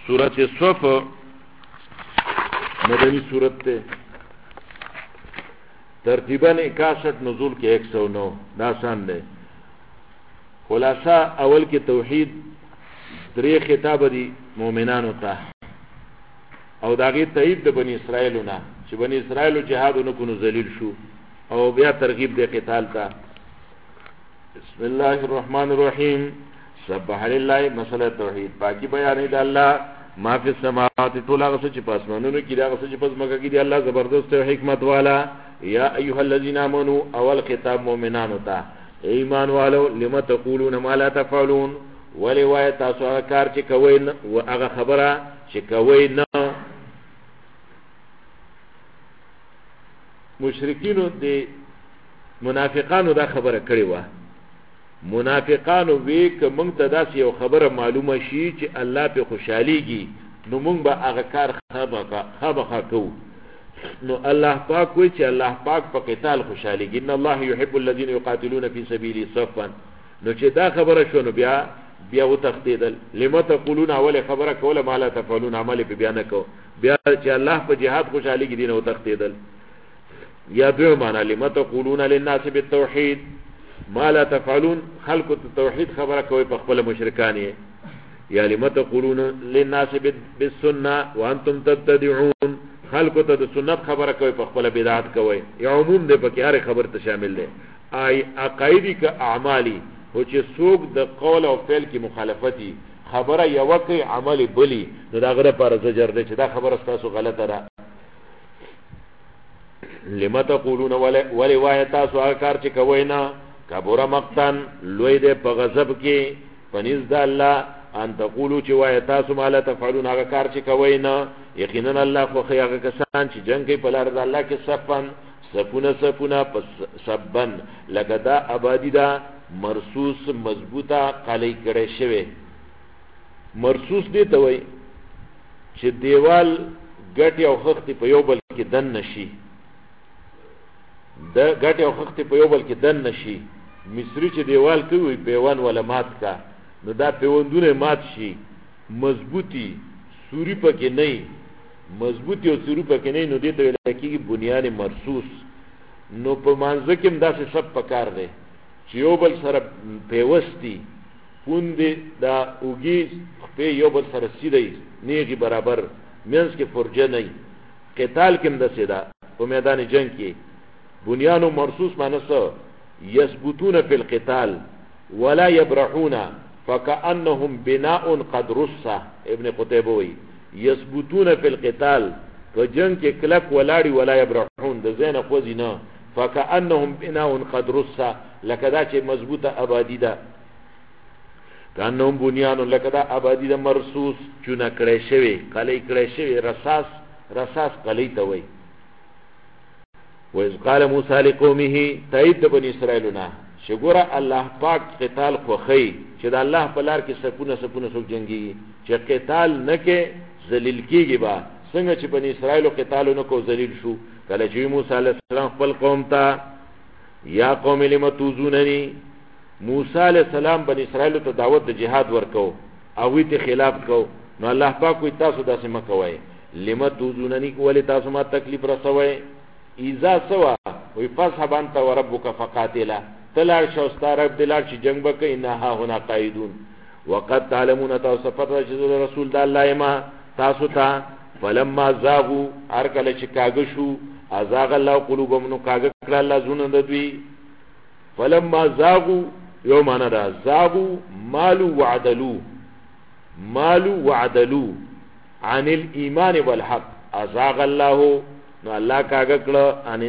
سورت صف مدنی سورت تے ترتیباً 61 نزول کے 109 داسان دے خلاصہ اول کے توحید دری خطاب دی مومنانو تا او داغی تایید دا بنی اسرائیلو نا چه بنی اسرائیلو جهادو نکنو ذلیل شو او بیا ترغیب دے قتال تا بسم اللہ الرحمن الرحیم سبح للہ مسئلہ توحید پاکی بیانی دا اللہ ما فی السماوات طولا غصہ چی پاسمانونو کی دا غصہ چی پس مکہ کی دی اللہ زبردست و حکمت والا یا ایوہ الذین آمنو اول خطاب مومنانو تا ایمان والو لما تقولون ما لا تفعلون ولی وای تاسو هغه کار چې کوئ و هغه خبره چې کوئ نه مشرکینو د منافقانو دا خبره کړې وه منافقانو وی که موږ ته داسې یو خبره معلومه شي چې الله پې خوشحالیږي نو موږ به هغه کار خامخا کوو نو الله پاک وی چې الله پاک په قتال خوشحالیږي ان الله يحب الذين يقاتلون في سبيله صفا نو چې دا خبره شو نو بیا وتختیدل لما تقولون اول خبره کوله ما لا تفعلون عمل په بیان کو بیا چې الله په جهاد خوشحالیږي دین وتختیدل یا دوی معنا لما تقولون للناس بالتوحید ما لا تفعلون خلق التوحید خبره کوي په خپل مشرکانی یا لما تقولون للناس بالسنه وانتم تبتدعون خلق ته د سنت خبره کوي په خپل بدعت کوي یا عموم دې په کې هر خبر ته شامل دي ای عقایدی کا اعمالی هو چې څوک د قول او فعل کې مخالفتی خبره یو کوي عمل بلی نو دا غره پر زجر دی چې دا خبره تاسو غلطه ده لما تقولون ولی وای تاسو هغه کار چې کوي نه کبره مقتن لوی دی په غضب کې پنځ د الله ان تقولوا چې وای تاسو ما لا تفعلون هغه کار چې کوي نه یقینا الله خو هغه کسان چې جنگ کوي په لار د الله کې صفونه پس سبن لکه دا آبادی دا مرصوص مضبوطه قلعی کړی شوی مرصوص دی ته وای چې دیوال ګټ او خخت په یو بل کې دن نشي د ګټ او خخت په یو بل کې دن نشي مصری چې دیوال کوي پیوان ولا مات کا نو دا پیوندونه مات شي مضبوطی سوری پکې نه مضبوطی او سوری پکې نه نو دې ته ویل کېږي بنیان مرصوص نو په مانځ کې هم داسې سب پکار دی چې یو بل سره پیوستی پوندې دا اوږي خپې یو بل سره سیدی نیغي برابر منځ کې فرجه نه قتال کې هم داسې ده په میدان جنگ کې بنیان مرصوص معنی څه یثبتون فی القتال ولا يبرحون فكأنهم بناء قد رص ابن قتيبه وی یثبتون فی القتال فجنگ کې کلک ولاړی ولا يبرحون د زین خوځي نه فكأنهم بناء قد رص لکدا چې مضبوطه آبادی ده کانهم بنیان لکدا آبادی ده مرصوص چونه کړی شوی قلعی کړی شوی رصاص قلعی ته وی وإذ قال موسى لقومه تایید بنی اسرائیلنا شګوره الله پاک قتال خوخی چې د الله په لار کې سپونه څوک جنگي چې قتال نه کې ذلیل کیږي با څنګه چې بنی اسرائیل قتال نه کو ذلیل شو کله چې موسی علیه السلام خپل قوم ته یا قوم لم توزوننی موسی علیه السلام بنی اسرائیل ته دعوت د جهاد ورکو او وی ته خلاف کو نو الله پاک وی تاسو داسې مکوئ لم توزوننی ولی تاسو ما تکلیف رسوئ ایزا سوا وی فصحب انت وربک فقاتلا تلار شوستارب دلار چی جنگ بکا انها هنا قائدون وقد تعلمون توصفت رجل رسول دا اللہ ما تاسو تا فلما زاغو ارکل چی کاغشو ازاغ اللہ قلوبم نو کاغکل اللہ زونن دوی فلما زاغو یو مانا دا زاغو مالو وعدلو عن الایمان والحق ازاغ اللہ نو الله کاغکل عن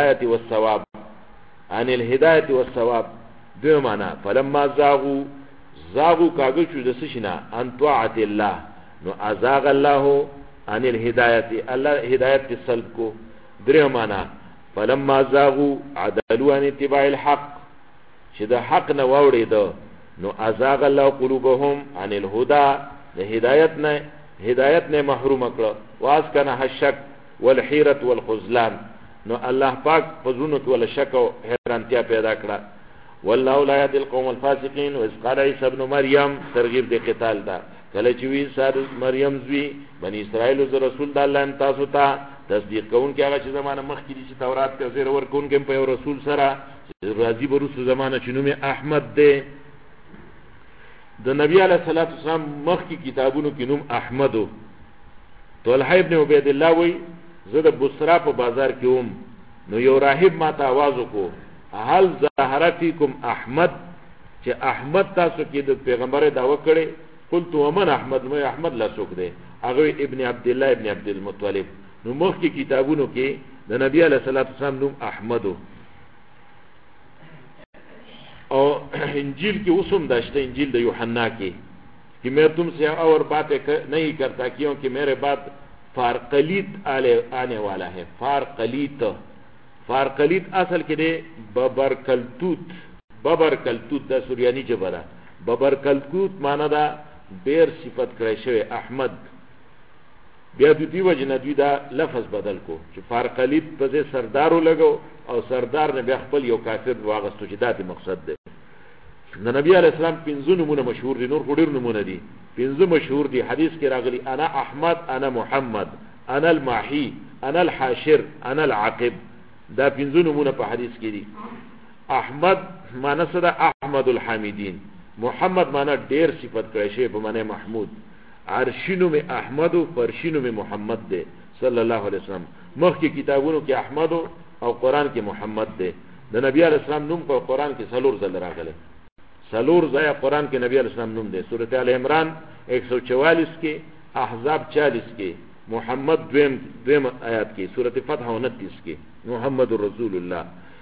الهدایت والثواب دو معنا فلما زاغو کاغل شو د سشنا ان طاعت الله نو ازاغ الله عن الهدایت الله هدایت سلب کو درو معنا فلما زاغو عدلوا عن اتباع الحق چې د حق نه ووري دو نو ازاغ الله قلوبهم عن الهدى د هدایت نه محروم کړه واس کنه شک والحیرت والخذلان نو الله پاک فزونو کې ولا شک او حیرانتیا پیدا کړه والله لا يهدي القوم الفاسقين واذ قال عيسى ابن مريم ترغيب د قتال دا کله چې وی ساد مریم زوی بنی اسرائیل ز رسول د الله تاسو ته تصدیق کوون کې هغه چې زمانه مخکې دي چې تورات ته زیر ورکون کې په یو رسول سره راځي بروسو زمانه چې نوم احمد دی د نبی علیه الصلاۃ والسلام مخکې کتابونو کې نوم احمدو طلحه ابن عبید الله وی زه د بصرا په بازار کې وم نو یو راهب ما ته आवाज وکړو هل ظهر فیکم احمد چې احمد تاسو کې د پیغمبر دعوه کړي قلت ومن احمد مې احمد لا څوک دی هغه ابن عبد الله ابن عبد المطلب نو مخکې کتابونو کې د نبی علیه الصلاۃ والسلام نوم احمدو او انجیل کې اوسم داشته انجیل د یوحنا کې کہ میں تم سے اور باتیں نہیں کرتا کیونکہ میرے بعد فارقلیت آنے والا ہے فارقلیت اصل کې دی ببرکلتوت دا سوریانی جبه ده ببرکلتوت معنا دا ډیر صفت کړی شوی احمد بیا دوی وجنه دوی دا لفظ بدل کو چې فارقلیت په ځای سردارو لګو او سردار نه بیا خپل یو کافر واغستو چې دا د مقصد دی د نبی علیہ السلام پنځه نمونه مشهور دي نور ډیر نمونه دي پنځه مشهور دي حدیث کې راغلي انا احمد انا محمد انا الماحي انا الحاشر انا العاقب دا پنځه نمونه په حدیث کې دي احمد معنی څه ده احمد الحامدین محمد معنی ډیر صفت کړی شی په معنی محمود عرشینو می احمد او فرشینو می محمد دی صلی الله علیه وسلم مخکې کتابونو کې احمد او قران کې محمد دی د نبی علیہ السلام نوم په قران کې څلور ځله راغلی څلور ځای قران کې نبی علیہ السلام نوم دی سورۃ ال عمران 144 کې احزاب 40 کې محمد دویم آیات کې سورۃ فتح 29 کې محمد رسول الله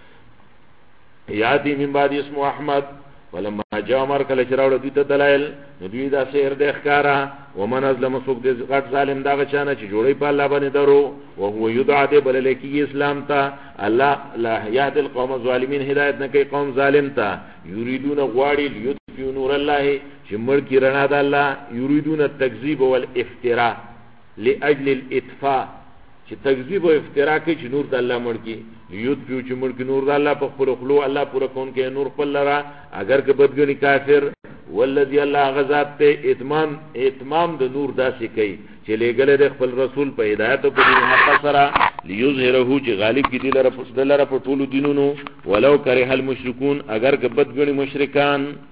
یاتی من بعد اسم احمد ولما جاء امر کله چراوړ دوی ته دلایل نو دوی دا شعر د ښکارا ومن ازلم سوق د غټ ظالم دا چانه چې جوړي په الله باندې درو او هو یدعى د بل لکی اسلام ته الله لا یهد القوم الظالمین هدایت نه کوي قوم ظالم ته یریدون غواړي یطفئ نور الله چې مړ کی رڼا د الله یریدون التکذیب والافتراء لاجل الاطفاء چې تکذیب او افتراء کوي چې نور د الله مړ کی یطفئ چې مړ کی نور د الله په خپل خلو الله پورا کون کې نور په لرا اگر که بدګنی کافر والذي الله غزاد ته اتمام د نور داسې کوي چې لګل د خپل رسول په هدایت او په حق سره ليظهره چې غالب کی دلاره په ټولو دینونو ولو کرے المشرکون اگر که بدګنی مشرکان